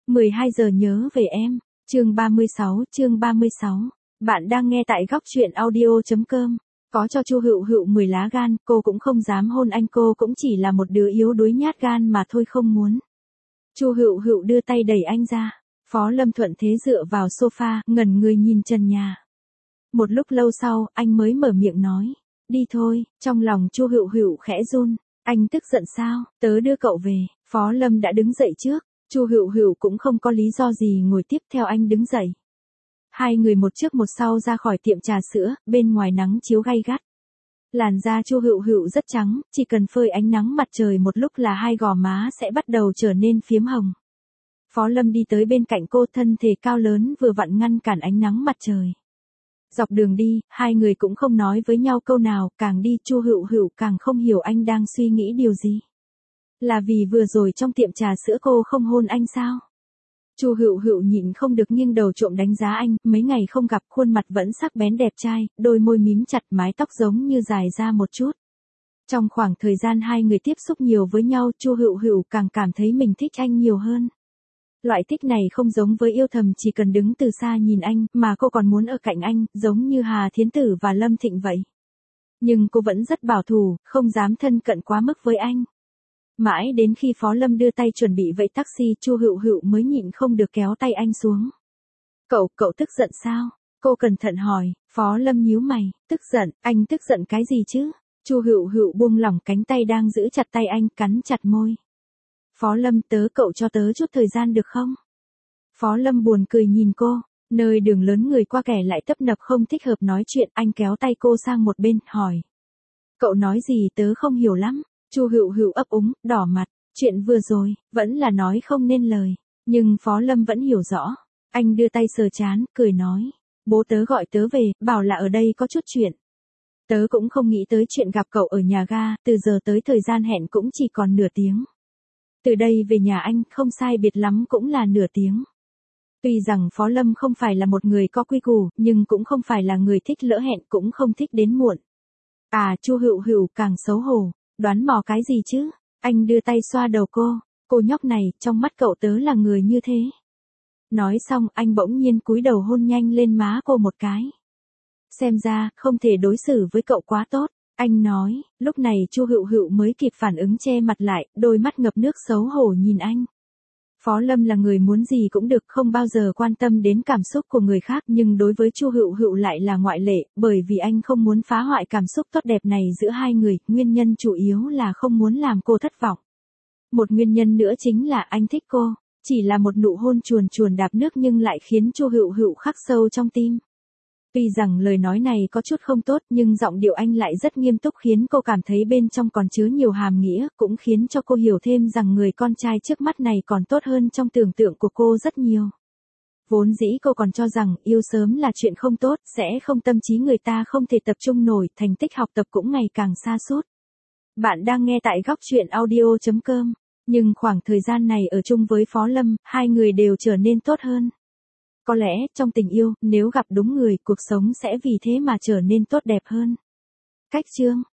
12 giờ nhớ về em. Chương 36. Bạn đang nghe tại góc truyện audio.com. Có cho Chu Hựu Hựu 10 lá gan, cô cũng không dám hôn anh, cô cũng chỉ là một đứa yếu đuối nhát gan mà thôi, không muốn. Chu Hựu Hựu đưa tay đẩy anh ra. Phó Lâm thuận thế dựa vào sofa, ngẩn người nhìn trần nhà. Một lúc lâu sau, anh mới mở miệng nói, đi thôi. Trong lòng Chu Hựu Hựu khẽ run. Anh tức giận sao? Tớ đưa cậu về. Phó Lâm đã đứng dậy trước. Chu Hựu Hựu cũng không có lý do gì ngồi tiếp theo anh đứng dậy. Hai người một trước một sau ra khỏi tiệm trà sữa, bên ngoài nắng chiếu gay gắt. Làn da Chu Hựu Hựu rất trắng, chỉ cần phơi ánh nắng mặt trời một lúc là hai gò má sẽ bắt đầu trở nên phiếm hồng. Phó Lâm đi tới bên cạnh cô, thân thể cao lớn vừa vặn ngăn cản ánh nắng mặt trời. Dọc đường đi, hai người cũng không nói với nhau câu nào, càng đi Chu Hựu Hựu càng không hiểu anh đang suy nghĩ điều gì. Là vì vừa rồi trong tiệm trà sữa cô không hôn anh sao? Chu Hựu Hựu nhịn không được nghiêng đầu trộm đánh giá anh, mấy ngày không gặp khuôn mặt vẫn sắc bén đẹp trai, đôi môi mím chặt, mái tóc giống như dài ra một chút. Trong khoảng thời gian hai người tiếp xúc nhiều với nhau, Chu Hựu Hựu càng cảm thấy mình thích anh nhiều hơn. Loại thích này không giống với yêu thầm chỉ cần đứng từ xa nhìn anh, mà cô còn muốn ở cạnh anh, giống như Hà Thiến Tử và Lâm Thịnh vậy. Nhưng cô vẫn rất bảo thủ, không dám thân cận quá mức với anh. Mãi đến khi Phó Lâm đưa tay chuẩn bị vẫy taxi, Chu Hựu Hựu mới nhịn không được kéo tay anh xuống. Cậu tức giận sao? Cô cẩn thận hỏi. Phó Lâm nhíu mày, tức giận, anh tức giận cái gì chứ? Chu Hựu Hựu buông lỏng cánh tay đang giữ chặt tay anh, cắn chặt môi. Phó Lâm, cậu cho tớ chút thời gian được không? Phó Lâm buồn cười nhìn cô, nơi đường lớn người qua kẻ lại tấp nập không thích hợp nói chuyện, anh kéo tay cô sang một bên, hỏi. Cậu nói gì tớ không hiểu lắm. Chu Hựu Hựu ấp úng, đỏ mặt, chuyện vừa rồi, vẫn là nói không nên lời, nhưng Phó Lâm vẫn hiểu rõ. Anh đưa tay sờ trán, cười nói, bố tớ gọi tớ về, bảo là ở đây có chút chuyện. Tớ cũng không nghĩ tới chuyện gặp cậu ở nhà ga, từ giờ tới thời gian hẹn cũng chỉ còn nửa tiếng. Từ đây về nhà anh, không sai biệt lắm cũng là nửa tiếng. Tuy rằng Phó Lâm không phải là một người có quy củ, nhưng cũng không phải là người thích lỡ hẹn, cũng không thích đến muộn. Chu Hựu Hựu càng xấu hổ. Đoán mò cái gì chứ? Anh đưa tay xoa đầu cô nhóc này, trong mắt cậu tớ là người như thế. Nói xong, anh bỗng nhiên cúi đầu hôn nhanh lên má cô một cái. Xem ra, không thể đối xử với cậu quá tốt, anh nói. Lúc này Chu Hựu Hựu mới kịp phản ứng, che mặt lại, đôi mắt ngập nước xấu hổ nhìn anh. Phó Lâm là người muốn gì cũng được, không bao giờ quan tâm đến cảm xúc của người khác, nhưng đối với Chu Hựu Hựu lại là ngoại lệ, bởi vì anh không muốn phá hoại cảm xúc tốt đẹp này giữa hai người, nguyên nhân chủ yếu là không muốn làm cô thất vọng. Một nguyên nhân nữa chính là anh thích cô, chỉ là một nụ hôn chuồn chuồn đạp nước nhưng lại khiến Chu Hựu Hựu khắc sâu trong tim. Tuy rằng lời nói này có chút không tốt, nhưng giọng điệu anh lại rất nghiêm túc, khiến cô cảm thấy bên trong còn chứa nhiều hàm nghĩa, cũng khiến cho cô hiểu thêm rằng người con trai trước mắt này còn tốt hơn trong tưởng tượng của cô rất nhiều. Vốn dĩ cô còn cho rằng yêu sớm là chuyện không tốt, sẽ không tâm trí người ta không thể tập trung nổi, thành tích học tập cũng ngày càng sa sút. Bạn đang nghe tại góc truyện audio.com, nhưng khoảng thời gian này ở chung với Phó Lâm, hai người đều trở nên tốt hơn. Có lẽ, trong tình yêu, nếu gặp đúng người, cuộc sống sẽ vì thế mà trở nên tốt đẹp hơn. Cách chương